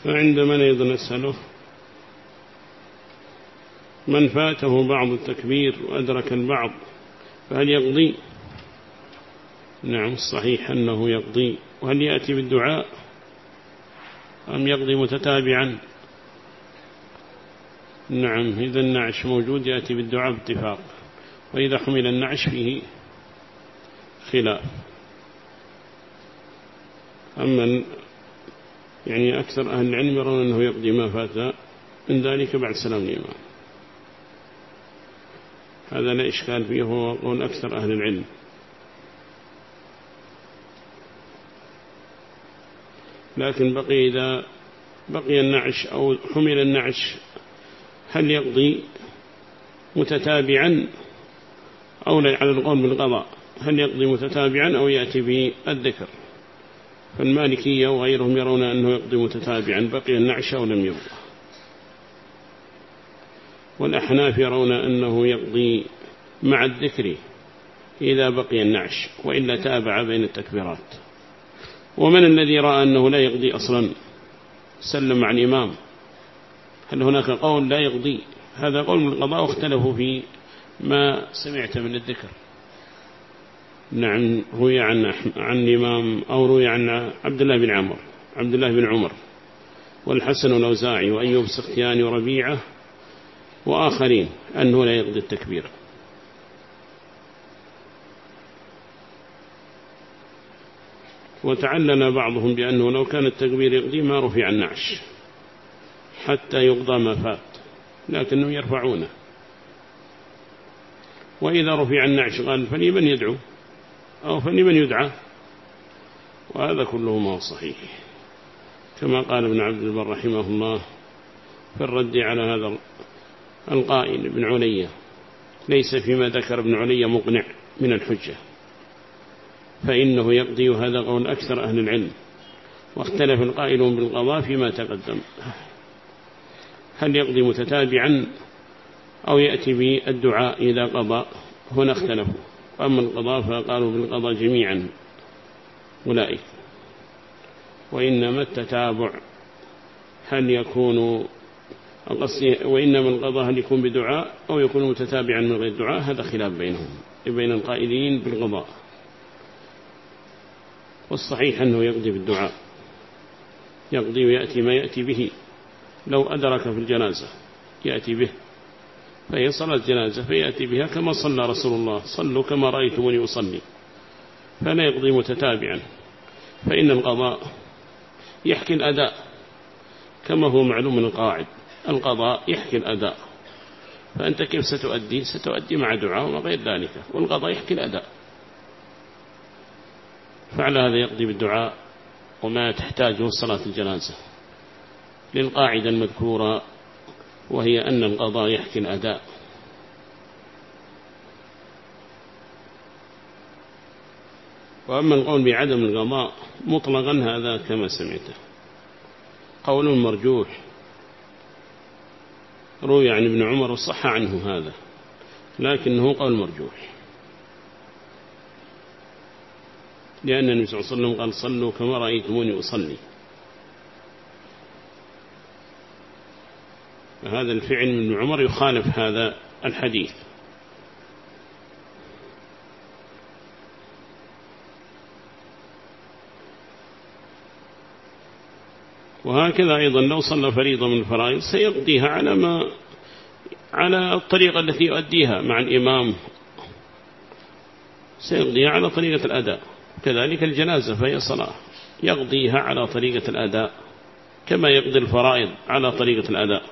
فعند من أيضا نسأله من فاته بعض التكبير وأدرك البعض فهل يقضي؟ نعم الصحيح أنه يقضي. وهل يأتي بالدعاء أم يقضي متتابعا؟ نعم إذا النعش موجود يأتي بالدعاء باتفاق، وإذا حمل النعش فيه خلاف. أما يعني أكثر أهل العلم يرون أنه يقضي ما فات من ذلك بعد سلام الإمام، هذا لا إشكال فيه، هو قول أكثر أهل العلم. لكن بقي إذا بقي النعش أو حمل النعش هل يقضي متتابعا أو لا؟ على القول بالقضاء هل يقضي متتابعا أو يأتي بالذكر؟ فالمالكية وغيرهم يرون أنه يقضي متتابعا بقي النعش أو لم يبقى، والأحناف يرون أنه يقضي مع الذكر إذا بقي النعش وإلا تابع بين التكبيرات. ومن الذي رأى أنه لا يقضي أصلا سلم مع الإمام؟ هل هناك قول لا يقضي؟ هذا قول من القضاء، واختلفوا في ما سمعت من الذكر. نعم روي عن الإمام أو روي عن عبد الله بن عمر والحسن والأوزاعي وأيوب السختياني وربيعة وآخرين أنه لا يقضي التكبير. وتعلل بعضهم بأنه لو كان التكبير يقضي ما رفع النعش حتى يقضى ما فات، لكنهم يرفعونه. وإذا رفع النعش قال فلمن يدعو أو فلمن يدعى، وهذا كله ما هو صحيح، كما قال ابن عبد البر رحمه الله في الرد على هذا القائل ابن علية: ليس فيما ذكر ابن علية مقنع من الحجة، فإنه يقضي، هذا قول أكثر أهل العلم. واختلف القائلون بالقضاء فيما تقدم، هل يقضي متتابعا أو يأتي بالدعاء إذا قضى؟ هنا اختلفوا. أما القضاء فقالوا بالقضاء جميعا أولئك، وإنما التتابع هل يكون وإنما القضاء هل يكون بدعاء أو يكون متتابعا من غير دعاء، هذا خلاف بينهم بين القائلين بالقضاء. والصحيح أنه يقضي بالدعاء، يقضي ويأتي ما يأتي به. لو أدرك في الجنازة يأتي به، فهي صلاة جنازة فيأتي بها كما صلى رسول الله: صلوا كما رأيتموني أصلي. فلا يقضي متتابعا، فإن القضاء يحكي الأداء كما هو معلوم من القواعد، القضاء يحكي الأداء، فأنت كيف ستؤدي مع دعاء وغير ذلك، والقضاء يحكي الأداء. فعلى هذا يقضي بالدعاء وما تحتاجه صلاة الجنازة للقاعدة المذكورة، وهي أن القضاء يحكي الأداء. وأما القول بعدم القضاء مطلقا هذا كما سمعته قول مرجوح، روي عن ابن عمر وصح عنه هذا، لكنه قول مرجوح، لأن النبي صلى الله عليه وسلم قال: صلوا كما رأيتموني أصلي. فهذا الفعل من ابن عمر يخالف هذا الحديث. وهكذا أيضا لو صلى فريضة من الفرائض سيقضيها على الطريقة التي يؤديها مع الإمام، سيقضيها على طريقة الأداء. كذلك الجنازة فهي صلاة يقضيها على طريقة الأداء كما يقضي الفرائض على طريقة الأداء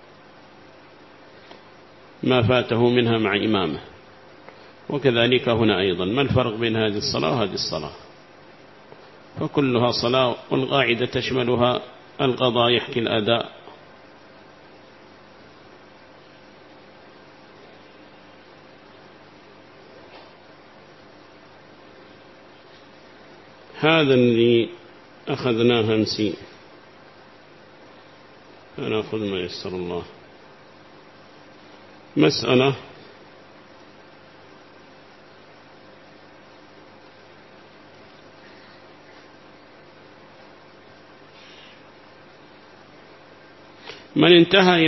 ما فاته منها مع إمامه. وكذلك هنا أيضا، ما الفرق بين هذه الصلاة وهذه الصلاة؟ فكلها صلاة، والقاعدة تشملها القضاء يحكي الأداء. هذا اللي أخذناه أمسي، فنأخذ ما يسر الله. مسألة من انتهى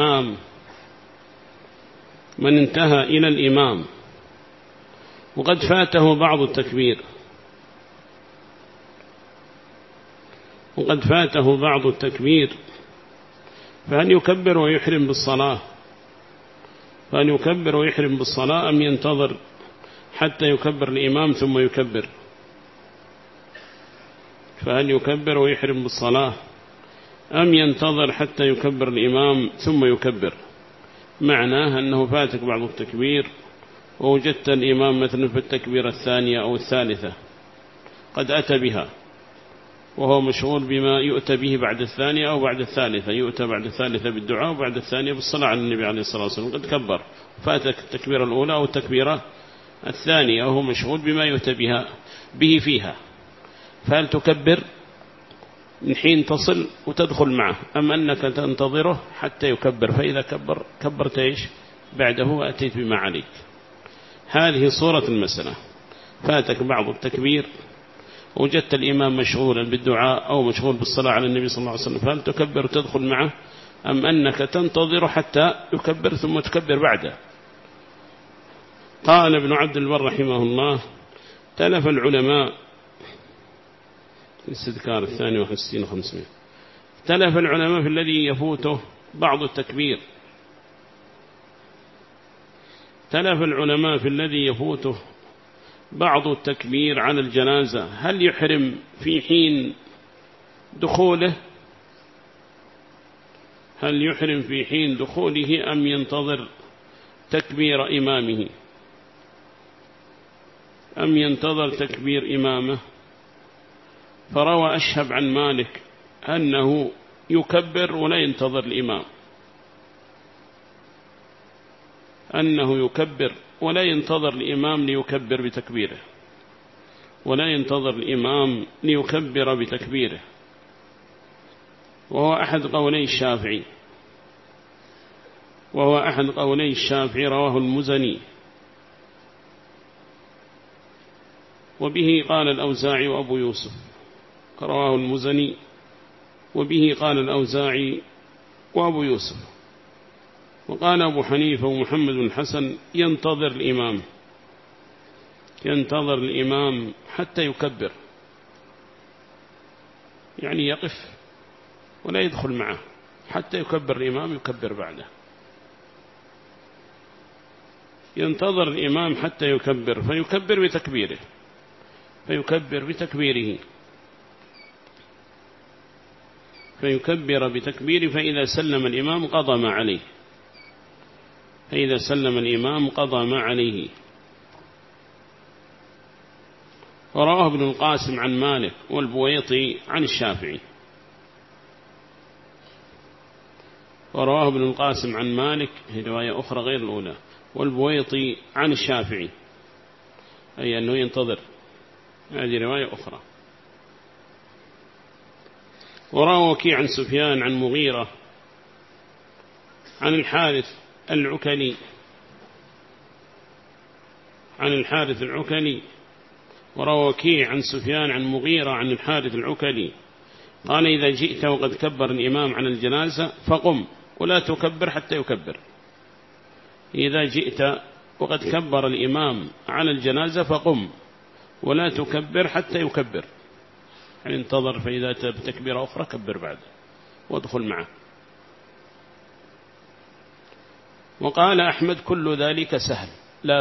إلى الإمام وقد فاته بعض التكبير فهل يكبر ويحرم بالصلاة أم ينتظر حتى يكبر الإمام ثم يكبر؟ فهل يكبر ويحرم بالصلاة أم ينتظر حتى يكبر الإمام ثم يكبر؟ معناه أنه فاتك بعض التكبير ووجدت الإمام مثلا في التكبيرة الثانية أو الثالثة قد أتى بها وهو مشغول بما يؤتى به بعد الثانية أو بعد الثالثة، يؤتى بعد الثالثة بالدعاء وبعد الثانية بالصلاة على النبي عليه الصلاة والسلام، قد كبر فاتك التكبيرة الأولى أو التكبيرة الثانية وهو مشغول بما يؤتى به فيها، فهل تكبر من حين تصل وتدخل معه أم أنك تنتظره حتى يكبر؟ فإذا كبرت إيش بعده وأتيت بما عليك. هذه صورة المسألة، فاتك بعض التكبير وجدت الإمام مشغولا بالدعاء أو مشغول بالصلاة على النبي صلى الله عليه وسلم، فهل تكبر وتدخل معه أم أنك تنتظر حتى يكبر ثم تكبر بعده؟ قال ابن عبد البر رحمه الله: تلف العلماء الاستذكار 52 و500 تلف العلماء في الذي يفوته بعض التكبير، بعض التكبير على الجنازة، هل يحرم في حين دخوله أم ينتظر تكبير إمامه؟ فروى أشهب عن مالك أنه يكبر ولا ينتظر الإمام، ليكبر بتكبيره، وهو أحد قولي الشافعي، رواه المزني، وبه قال الأوزاعي وأبو يوسف. رواه المزني وبه قال الأوزاعي وأبو يوسف. وقال أبو حنيفة ومحمد بن حسن: ينتظر الإمام حتى يكبر، يعني يقف ولا يدخل معه حتى يكبر الإمام، يكبر بعده. ينتظر الإمام حتى يكبر، فيكبر بتكبيره، فإذا سلم الإمام قضى ما عليه. ورواه ابن القاسم عن مالك والبويطي عن الشافعي. ورواه ابن القاسم عن مالك، هي رواية أخرى غير الأولى، والبويطي عن الشافعي، أي أنه ينتظر، هذه رواية أخرى. وروى وكيع عن سفيان عن مغيرة عن الحارث العكلي، وروى وكيع عن سفيان عن مغيرة عن الحارث العكلي قال: إذا جئت وقد كبر الإمام على الجنازة فقم ولا تكبر حتى يكبر. إذا جئت وقد كبر الإمام على الجنازة فقم ولا تكبر حتى يكبر، يعني انتظر، فإذا تكبير أخرى كبر بعد وادخل معه. وقال أحمد: كل ذلك سهل لا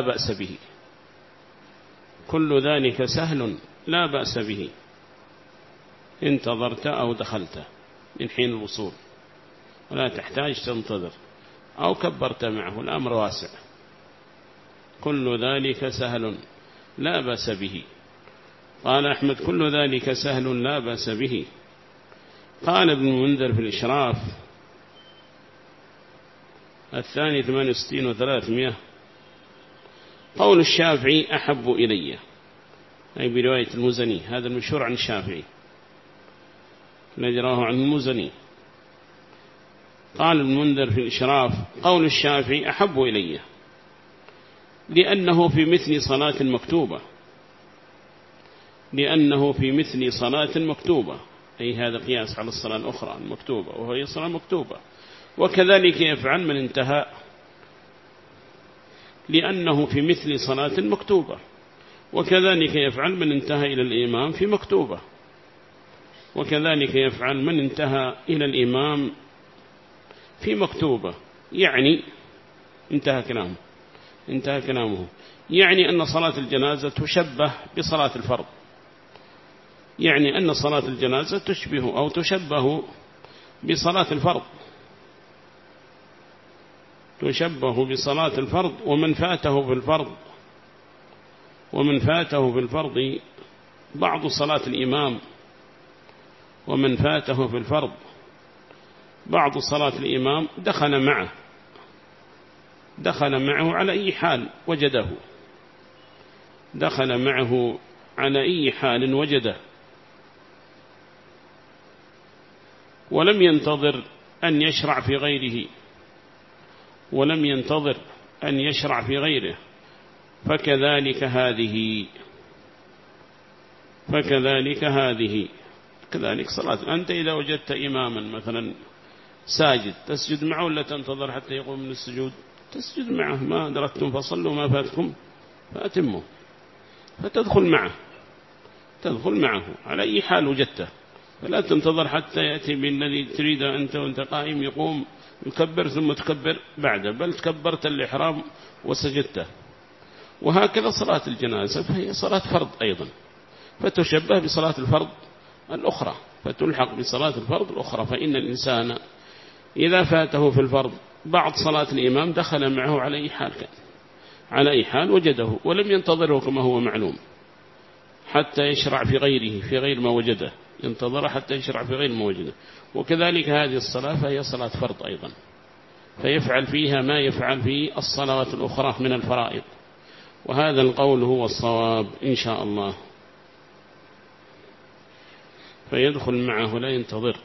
بأس به، انتظرت أو دخلت من حين الوصول ولا تحتاج تنتظر، أو كبرت معه، الأمر واسع. كل ذلك سهل لا بأس به. قال أحمد: كل ذلك سهل لا بأس به. قال ابن المنذر في الإشراف 68 و300: قول الشافعي أحب إلي، أي برواية المزني، هذا المشهور عن الشافعي الذي راه عن المزني. قال ابن المنذر في الإشراف: قول الشافعي أحب إلي لأنه في مثل صلاة مكتوبة، أي هذا قياس على الصلاة الأخرى المكتوبة وهي صلاة مكتوبة. وكذلك يفعل من انتهى لأنه في مثل صلاة مكتوبة، وكذلك يفعل من انتهى إلى الإمام في مكتوبة، وكذلك يفعل من انتهى إلى الإمام في مكتوبة. يعني انتهى كلامه يعني أن صلاة الجنازة تشبه بصلاة الفرض، يعني أن صلاة الجنازة تشبه أو تشبه بصلاة الفرض، تشبه بصلاة الفرض. ومن فاته في الفرض بعض صلاة الإمام، ومن فاته في الفرض بعض صلاة الإمام دخل معه على أي حال وجده، دخل معه على أي حال وجده، ولم ينتظر أن يشرع في غيره، فكذلك هذه كذلك صلاة. أنت إذا وجدت إماما مثلا ساجد تسجد معه ولا تنتظر حتى يقوم من السجود؟ تسجد معه، ما أدركتم فصلوا ما فاتكم فأتموا، فتدخل معه على أي حال وجدته، فلا تنتظر حتى يأتي بالذي تريد أنت وأنت قائم يقوم يكبر ثم تكبر بعده، بل تكبرت الإحرام وسجدته. وهكذا صلاة الجنازة فهي صلاة فرض أيضا، فتشبه بصلاة الفرض الأخرى، فتلحق بصلاة الفرض الأخرى. فإن الإنسان إذا فاته في الفرض بعض صلاة الإمام دخل معه على أي حال وجده، ولم ينتظره كما هو معلوم حتى يشرع في غير ما وجده، ينتظر حتى يشرع في غير ما وجده. وكذلك هذه الصلاة فهي صلاة فرض أيضا، فيفعل فيها ما يفعل في الصلوات الأخرى من الفرائض. وهذا القول هو الصواب إن شاء الله. فيدخل معه لا ينتظر.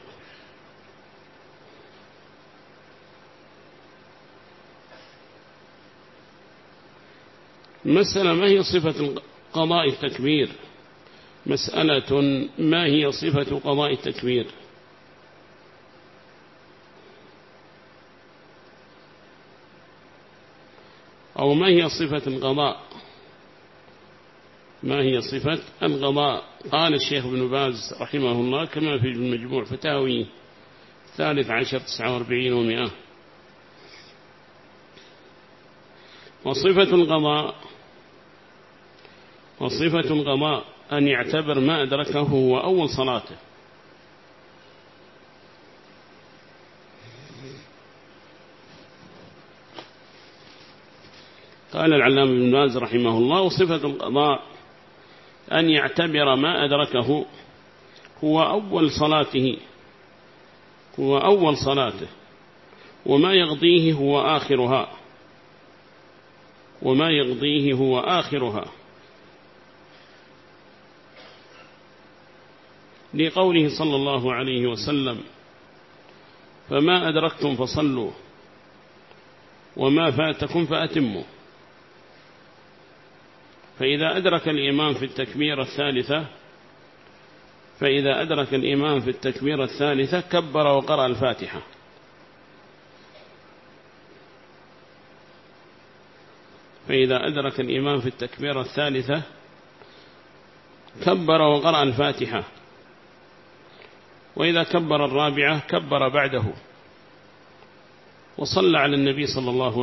مسألة ما هي صفة قضاء التكبير؟ مسألة ما هي صفة قضاء التكبير؟ أو ما هي صفة القضاء؟ ما هي صفة القضاء؟ قال الشيخ ابن باز رحمه الله كما في المجموع فتاوي 13 49 و100. وصفة القضاء أن يعتبر ما أدركه هو أول صلاته. قال العلامة ابن باز رحمه الله وصفة القضاء أن يعتبر ما أدركه هو أول صلاته، وما يقضيه هو آخرها، لقوله صلى الله عليه وسلم فما أدركتم فصلوا وما فاتكم فأتموا. فإذا أدرك الإمام في التكبيرة الثالثة كبر وقرأ الفاتحة، كبر وقرأ الفاتحة. وإذا كبر الرابعة كبر بعده وصلى على النبي صلى الله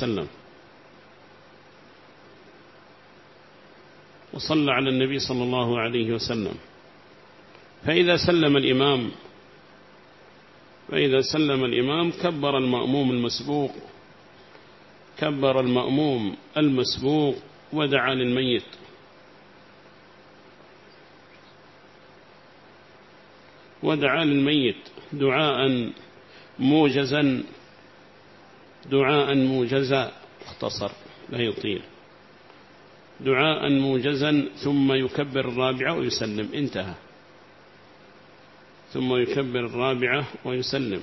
عليه وسلم. فإذا سلم الإمام كبر المأموم المسبوق ودعا للميت، دعاء موجزا اختصر لا يطيل، دعاء موجزا ثم يكبر الرابعة ويسلم، انتهى. ثم يكبر الرابعة ويسلم.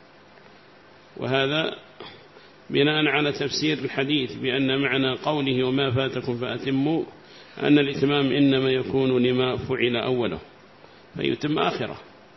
وهذا بناء على تفسير الحديث بأن معنى قوله وما فاتكم فأتموا أن الإتمام إنما يكون لما فعل أوله فيتم آخره،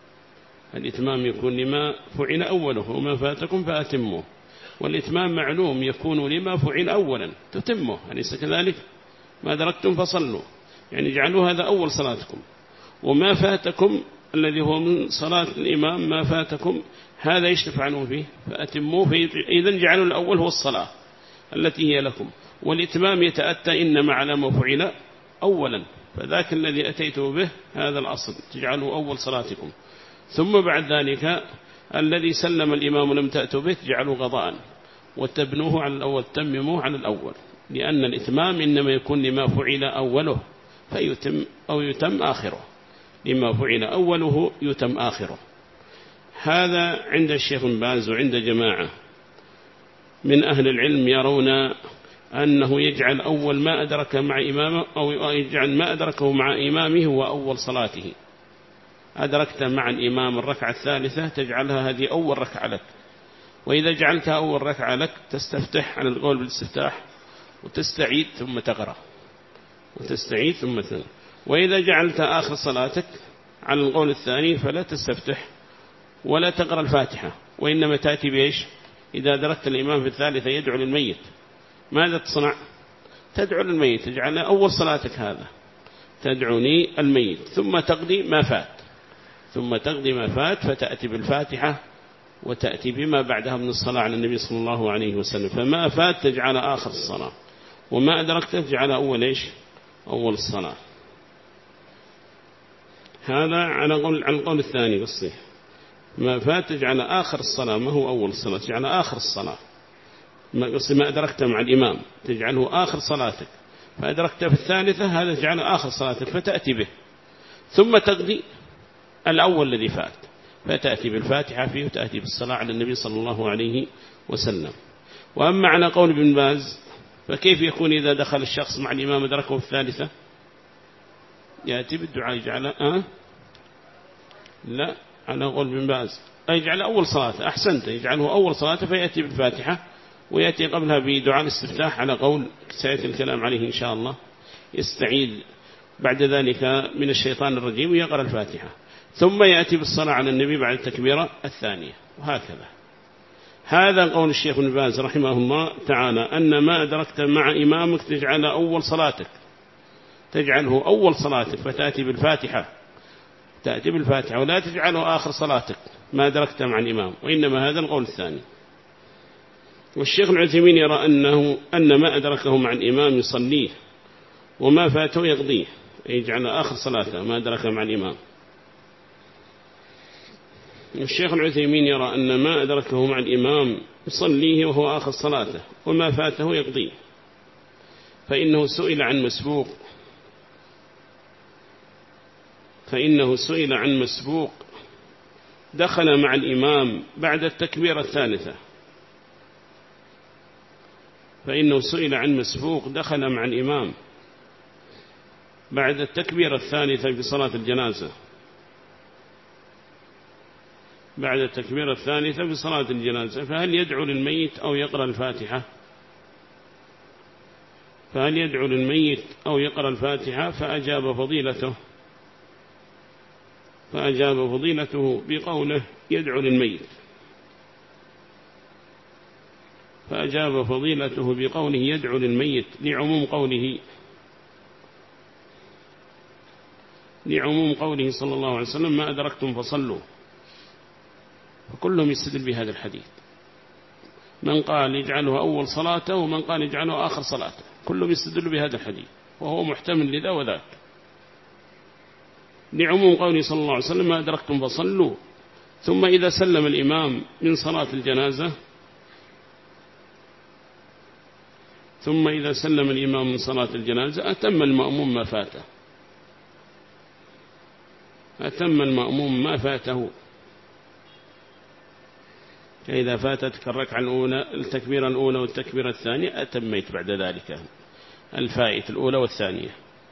الإتمام يكون لما فعل أوله، وما فاتكم فأتموه. والإتمام معلوم يكون لما فعل أولا تتمه، أليس كذلك؟ ما أدركتم فصلوا، يعني اجعلوا هذا أول صلاتكم. وما فاتكم الذي هو من صلاة الإمام ما فاتكم هذا إيش تفعلون فيه؟ فأتموه. إذن جعلوا الأول هو الصلاة التي هي لكم، والإتمام يتأتى إنما على ما فعل أولا، فذاك الذي أتيته به هذا الأصل، تجعلوا أول صلاتكم. ثم بعد ذلك الذي سلم الإمام لم تأتوا به تجعلوا غضاء وتبنوه على الأول، تمموه على الأول، لأن الإتمام إنما يكون لما فعل أوله فيتم أو يتم آخره، لما فعل أوله يتم آخره. هذا عند الشيخ بن باز وعند جماعة من أهل العلم يرون أنه يجعل أول ما أدرك مع إمامه، أو يجعل ما أدركه مع إمامه هو أول صلاته. أدركت مع الإمام الركعة الثالثة تجعلها هذه أول ركعة لك، وإذا جعلتها أول ركعة لك تستفتح على القول بالاستفتاح وتستعيد ثم تقرأ وتستعيد ثم تقرأ. وإذا جعلت آخر صلاتك على القول الثاني فلا تستفتح ولا تقرأ الفاتحة، وإنما تأتي بإيش؟ إذا أدركت الإمام في الثالثة يدعو للميت، ماذا تصنع؟ تدعو للميت، تجعل أول صلاتك هذا تدعوني الميت، ثم تقضي ما فات، ثم تقضي ما فات، فتأتي بالفاتحة وتأتي بما بعدها من الصلاة على النبي صلى الله عليه وسلم. فما فات تجعل آخر الصلاة، وما أدركت تجعل أول إيش؟ أول الصلاة. هذا على القول الثاني بالصيح، ما فات تجعل آخر الصلاة، ما هو أول الصلاة، تجعل آخر الصلاة. ما أدركت مع الإمام تجعله آخر صلاتك، فأدركت في الثالثة هذا تجعل آخر صلاتك فتأتي به، ثم تقضي الأول الذي فات، فتأتي بالفاتحة فيه وتأتي بالصلاة على النبي صلى الله عليه وسلم. وأما على قول ابن باز فكيف يكون إذا دخل الشخص مع الإمام أدركه في الثالثة؟ يأتي بالدعاء يجعل لا، على قول ابن باز يجعل أول صلاة، أحسنت، يجعله أول صلاة فيأتي بالفاتحة ويأتي قبلها بدعاء الاستفتاح على قول سيأتي الكلام عليه إن شاء الله، يستعيذ بعد ذلك من الشيطان الرجيم ويقرأ الفاتحة، ثم يأتي بالصلاة على النبي بعد التكبيرة الثانية، وهكذا. هذا قول الشيخ ابن باز رحمه الله تعالى، أن ما أدركت مع إمامك تجعل أول صلاتك، تجعله أول صلاتك، فتأتي بالفاتحة، تأتي بالفاتحة، ولا تجعله آخر صلاتك ما أدركت مع الإمام، وإنما هذا القول الثاني. والشيخ العثيمين يرى أن ما أدركه مع الإمام يصليه، وما فاته يقضيه، يجعل آخر صلاته ما أدرك مع الإمام. الشيخ العثيمين يرى أن ما أدركه مع الإمام يصليه وهو آخر صلاته، وما فاته يقضيه، فإنه سئل عن مسبوق دخل مع الإمام بعد التكبيرة الثالثة، فإنه سئل عن مسبوق دخل مع الإمام بعد التكبيرة الثالثة في صلاة الجنازة، بعد التكبيرة الثالثة في صلاة الجنازة، فهل يدعو للميت أو يقرأ الفاتحة؟ فهل يدعو للميت أو يقرأ الفاتحة؟ فأجاب فضيلته بقوله يدعو للميت، فأجاب فضيلته بقوله يدعو للميت لعموم قوله صلى الله عليه وسلم ما أدركتم فصلوا، فكلهم يستدل بهذا الحديث، من قال يجعله أول صلاته ومن قال يجعله آخر صلاته، كلهم يستدل بهذا الحديث، وهو محتمل لذا وذاك، لعموم قوله صلى الله عليه وسلم ما أدركتم فصلوا. ثم إذا سلم الإمام من صلاة الجنازة أتم المأموم ما فاته، فإذا فاتتك الركعة الأولى التكبيرة الأولى والتكبيرة الثانية أتميت بعد ذلك الفائت الأولى والثانية،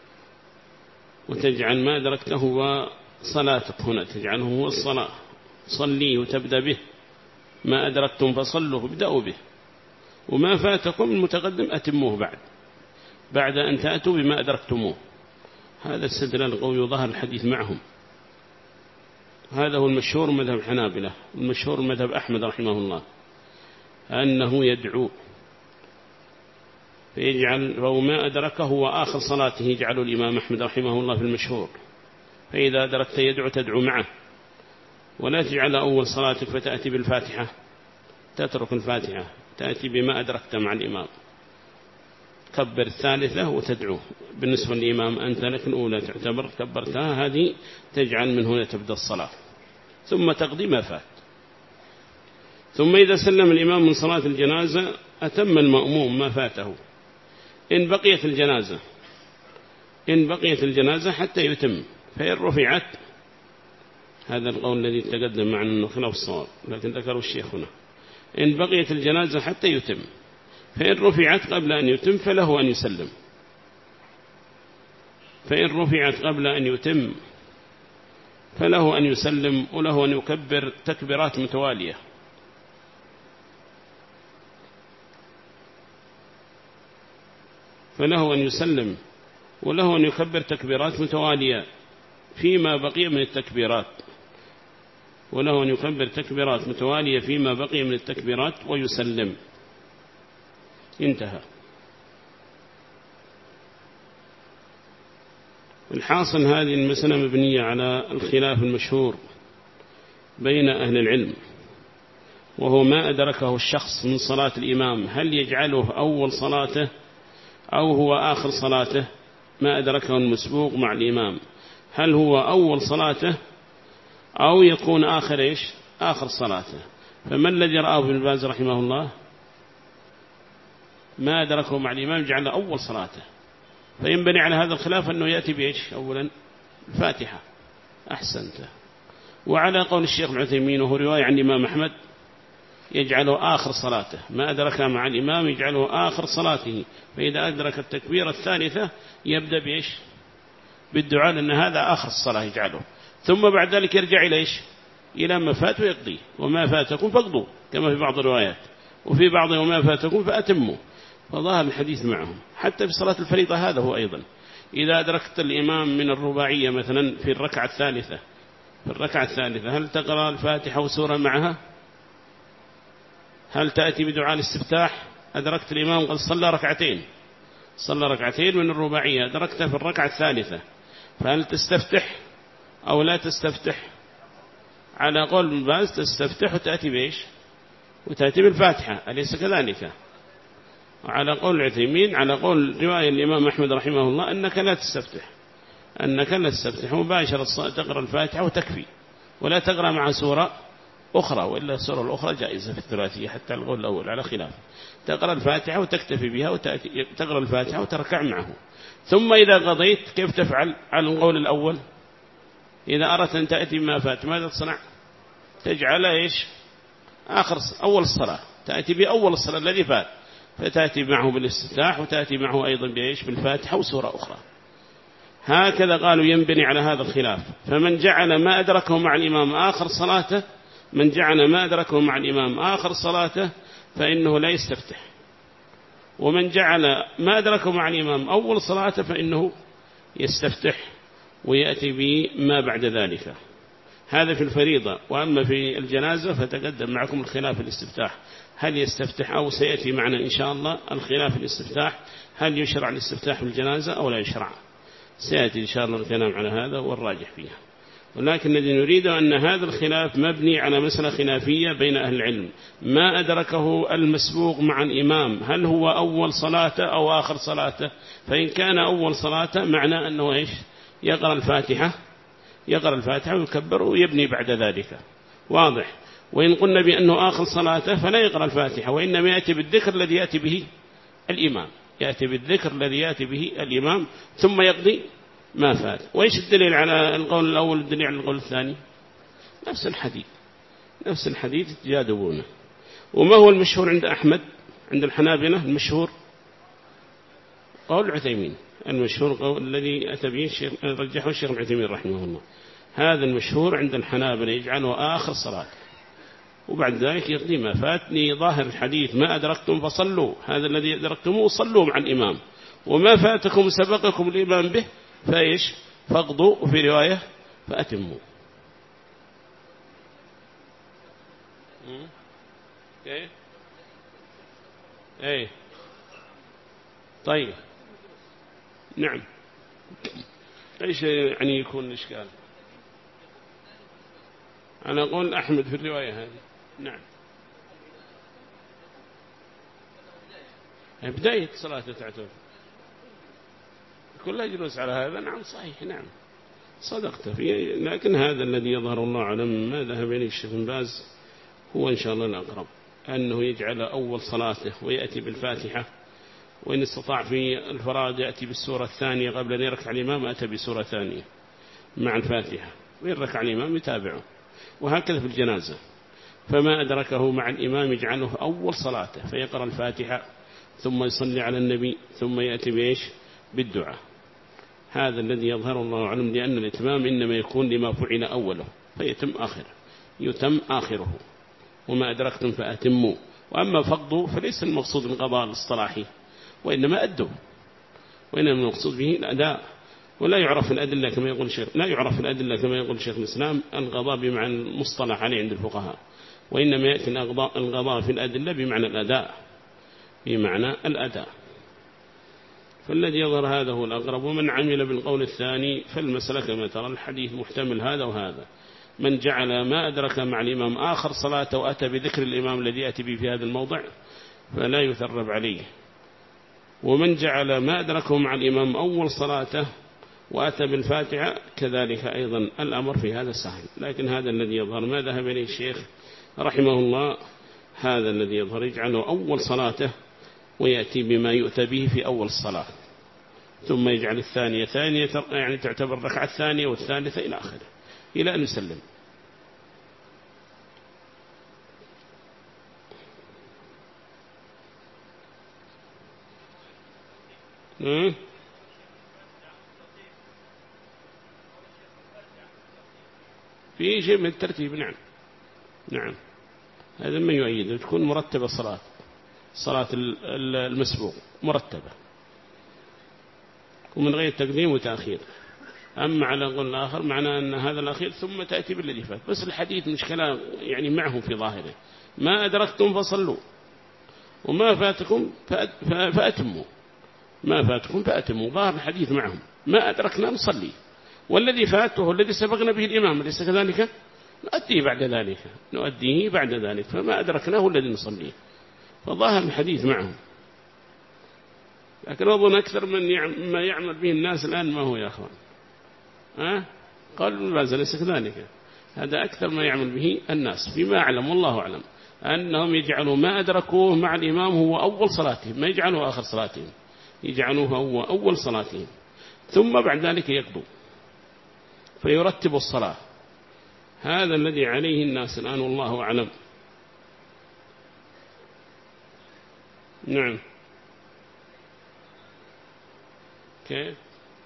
وتجعل ما أدركته هو صلاتك، هنا تجعله هو الصلاة، صليه وتبدأ به، ما أدركتم فصلوا ابدأوا به، وما فاتكم المتقدم أتموه بعد أن تأتوا بما أدركتموه. هذا استدلال قوي وظهر الحديث معهم. هذا هو المشهور مذهب الحنابلة، المشهور مذهب أحمد رحمه الله، أنه يدعو فيجعل فهو ما أدركه وآخر صلاته يجعل الإمام أحمد رحمه الله في المشهور، فإذا أدركت يدعو تدعو معه، ولا تجعل أول صلاتك فتأتي بالفاتحة، تترك الفاتحة تأتي بما أدركت مع الإمام، كبر الثالثة وتدعو. بالنسبة للإمام أنت لك الأولى تعتبر كبرتها، هذه تجعل من هنا تبدأ الصلاة، ثم تقضي ما فات. ثم إذا سلم الإمام من صلاة الجنازة أتم المأموم ما فاته إن بقيت الجنازة حتى يتم، فإن رفعت، هذا القول الذي تقدم معنا أنه خلاف الصواب لكن ذكره الشيخ هنا، إن بقيت الجنازة حتى يتم، فإن رفعت قبل أن يتم فله أن يسلم، فإن رفعت قبل أن يتم فله أن يسلم، وله أن يكبر تكبيرات متوالية، فله أن يسلم وله أن يكبر تكبيرات متوالية فيما بقي من التكبيرات، وله أن يكبر تكبيرات متوالية فيما بقي من التكبيرات ويسلم. انتهى. الحاصل هذه المسألة مبنية على الخلاف المشهور بين أهل العلم، وهو ما أدركه الشخص من صلاة الإمام هل يجعله أول صلاته أو هو آخر صلاته، ما أدركه المسبوق مع الإمام هل هو أول صلاته أو يكون آخر صلاته. فما الذي رآه ابن باز رحمه الله؟ ما أدركه مع الإمام جعل أول صلاته، فينبني على هذا الخلاف أنه يأتي أولا الفاتحة. أحسنت. وعلى قول الشيخ العثيمين وهو رواية عن الإمام أحمد يجعله آخر صلاته، ما أدرك مع الإمام يجعله آخر صلاته، فإذا أدرك التكبيرة الثالثة يبدأ بالدعاء لأن هذا آخر الصلاة يجعله، ثم بعد ذلك يرجع إلى ما فات ويقضي، وما فاتكم فاقضوا كما في بعض الروايات، وفي بعض وما فاتكم فأتموا. فظاهر الحديث معهم حتى في صلاة الفريضة هذا هو أيضا، إذا أدركت الإمام من الرباعية مثلا في الركعة الثالثة هل تقرأ الفاتحة وسورة معها؟ هل تأتي بدعاء الاستفتاح؟ أدركت الإمام قد صلى ركعتين من الرباعية، أدركته في الركعة الثالثة، فهل تستفتح أو لا تستفتح؟ على قول ابن باز تستفتح وتأتي بالفاتحة، أليس كذلك؟ وعلى قول العثيمين على قول رواية الإمام أحمد رحمه الله أنك لا تستفتح مباشرة تقرأ الفاتحة وتكفي، ولا تقرأ مع سورة أخرى، وإلا السورة الأخرى جائزة في الثلاثية حتى القول الأول على خلاف، تقرأ الفاتحة وتكتفي بها تقرأ الفاتحة وتركع معه. ثم إذا قضيت كيف تفعل على القول الأول؟ إذا أردت أن تأتي ما فات ماذا تصنع؟ تجعل أول الصلاة، تأتي بأول الصلاة الذي فات، فتأتي معه بالاستفتاح وتأتي معه أيضا بالفاتحة وسورة أخرى. هكذا قالوا ينبني على هذا الخلاف. فمن جعل ما أدركه مع الإمام آخر صلاته فإنه لا يستفتح، ومن جعل ما أدركه مع الإمام أول صلاته فإنه يستفتح ويأتي بما بعد ذلك. هذا في الفريضة. وأما في الجنازة فتقدم معكم الخلاف الاستفتاح، هل يستفتح أو سيأتي معنا إن شاء الله الخلاف الاستفتاح، هل يشرع الاستفتاح بالجنازة أو لا يشرع، سيأتي إن شاء الله الكلام على هذا والراجح فيها. ولكن الذي نريد أن هذا الخلاف مبني على مسألة خلافية بين أهل العلم، ما أدركه المسبوق مع الإمام هل هو أول صلاته أو آخر صلاته؟ فإن كان أول صلاته معنى أنه يقرأ الفاتحة ويكبر ويبني بعد ذلك، واضح. وإن قلنا بأنه آخر صلاته فلا يقرأ الفاتحة، وإنما يأتي بالذكر الذي يأتي به الإمام، ثم يقضي ما فات. وإيش الدليل على القول الأول الدليل على القول الثاني؟ نفس الحديث يتجادبونه. وما هو المشهور عند أحمد عند الحنابلة؟ المشهور قول العثيمين، المشهور قول الذي أتى به رجحه الشيخ العثيمين رحمه الله، هذا المشهور عند الحنابلة يجعله آخر صلاة، وبعد ذلك يقضي ما فات. ظاهر الحديث ما أدركتم فصلوا، هذا الذي أدركتموه صلوا مع الإمام، وما فاتكم سبقكم الإمام به فاقضوا، وفي رواية فأتموا. ايه ايه طيب نعم. ايش يعني يكون الاشكال؟ انا اقول احمد في الرواية هذه. نعم بداية صلاة تعتبر كلها جلوس على هذا. نعم صحيح نعم صدقت فيه، لكن هذا الذي يظهر الله أعلم ما ذهب إليه الشيخ بن باز هو إن شاء الله الأقرب، أنه يجعل أول صلاته ويأتي بالفاتحة، وإن استطاع في الفرائض يأتي بالسورة الثانية قبل أن يركع الإمام أتى بسورة ثانية مع الفاتحة، وإن ركع الإمام يتابعه، وهكذا في الجنازة. فما أدركه مع الإمام يجعله أول صلاته فيقرأ الفاتحة ثم يصلي على النبي ثم يأتي بإيش بالدعاء. هذا الذي يظهر الله أعلم، لأن الإتمام إنما يكون لما فعل أوله فيتم آخره، يتم آخره، وما أدركتم فأتموا. وأما فقده فليس المقصود القضاء الاصطلاحي، وإنما أدوا، وإنما المقصود به الأداء. ولا يعرف الأدلة كما يقول الشيخ، لا يعرف الأدلة كما يقول شيخ الإسلام القضاء بمعنى المصطلح عليه عند الفقهاء، وإنما يأتي القضاء في الأدلة بمعنى الأداء، بمعنى الأداء. فالذي يظهر هذا هو الأقرب. ومن عمل بالقول الثاني فالمسألة كما ترى الحديث محتمل هذا وهذا. من جعل ما أدرك مع الإمام آخر صلاة وأتى بذكر الإمام الذي يأتي به في هذا الموضع فلا يثرب عليه، ومن جعل ما أدركه مع الإمام أول صلاته وأتى بالفاتحة كذلك أيضا الأمر في هذا سهل. لكن هذا الذي يظهر ما ذهب إليه الشيخ رحمه الله، هذا الذي يظهر يجعله أول صلاته ويأتي بما يؤتى به في أول الصلاة، ثم يجعل الثانية ثانية، يعني تعتبر الركعة الثانية والثالثة إلى آخره إلى أن يسلم. في شيء من الترتيب. نعم نعم هذا ما يؤيد تكون مرتبة صلاة المسبوق مرتبة ومن غير تقديم وتأخير. أما على قول الآخر معنى أن هذا الأخير ثم تأتي بالذي فات. بس الحديث مشكلة يعني معهم في ظاهره، ما أدركتم فصلوا وما فاتكم فأتموا، ما فاتكم فأتموا. ظاهر الحديث معهم ما أدركنا نصلي، والذي فاته الذي سبقنا به الإمام أليس كذلك نؤديه بعد ذلك، فما أدركناه الذي نصليه. فظاهر الحديث معهم. لكن أظن أكثر من ما يعمل به الناس الآن ما هو يا أخوان، قال ابن باز ليس كذلك، هذا أكثر ما يعمل به الناس فيما أعلم والله أعلم، أنهم يجعلوا ما أدركوه مع الإمام هو أول صلاتهم، ما يجعلوه آخر صلاتهم، يجعلوه هو أول صلاتهم، ثم بعد ذلك يقضوا فيرتب الصلاة. هذا الذي عليه الناس الآن والله أعلم. نعم كيف؟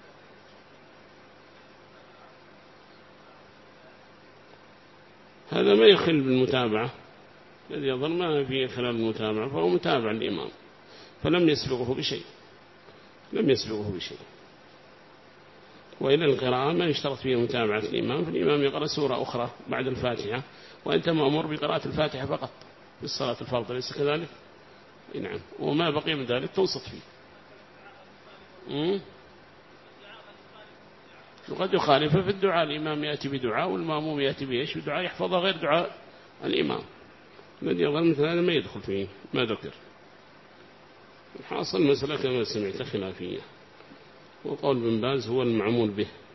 هذا ما يخل بالمتابعة، الذي يظن ما فيه خلال المتابعة فهو متابع الإمام، فلم يسبقه بشيء، لم يسبقه بشيء. وإلى القراءة ما يشترط فيه متابعة الإمام، فالإمام يقرأ سورة أخرى بعد الفاتحة وأنت مأمور بقراءة الفاتحة فقط في الصلاة الفرض، ليس كذلك؟ نعم، وما بقي من ذلك تنصت فيه. وقد يخالف في الدعاء، الإمام يأتي بدعاء والمأموم يأتي بإيش بدعاء يحفظ غير دعاء الإمام، الذي يظن مثل هذا ما يدخل فيه ما ذكر. حاصل مسألة كما سمعت خلافية، وقول بن باز هو المعمول به.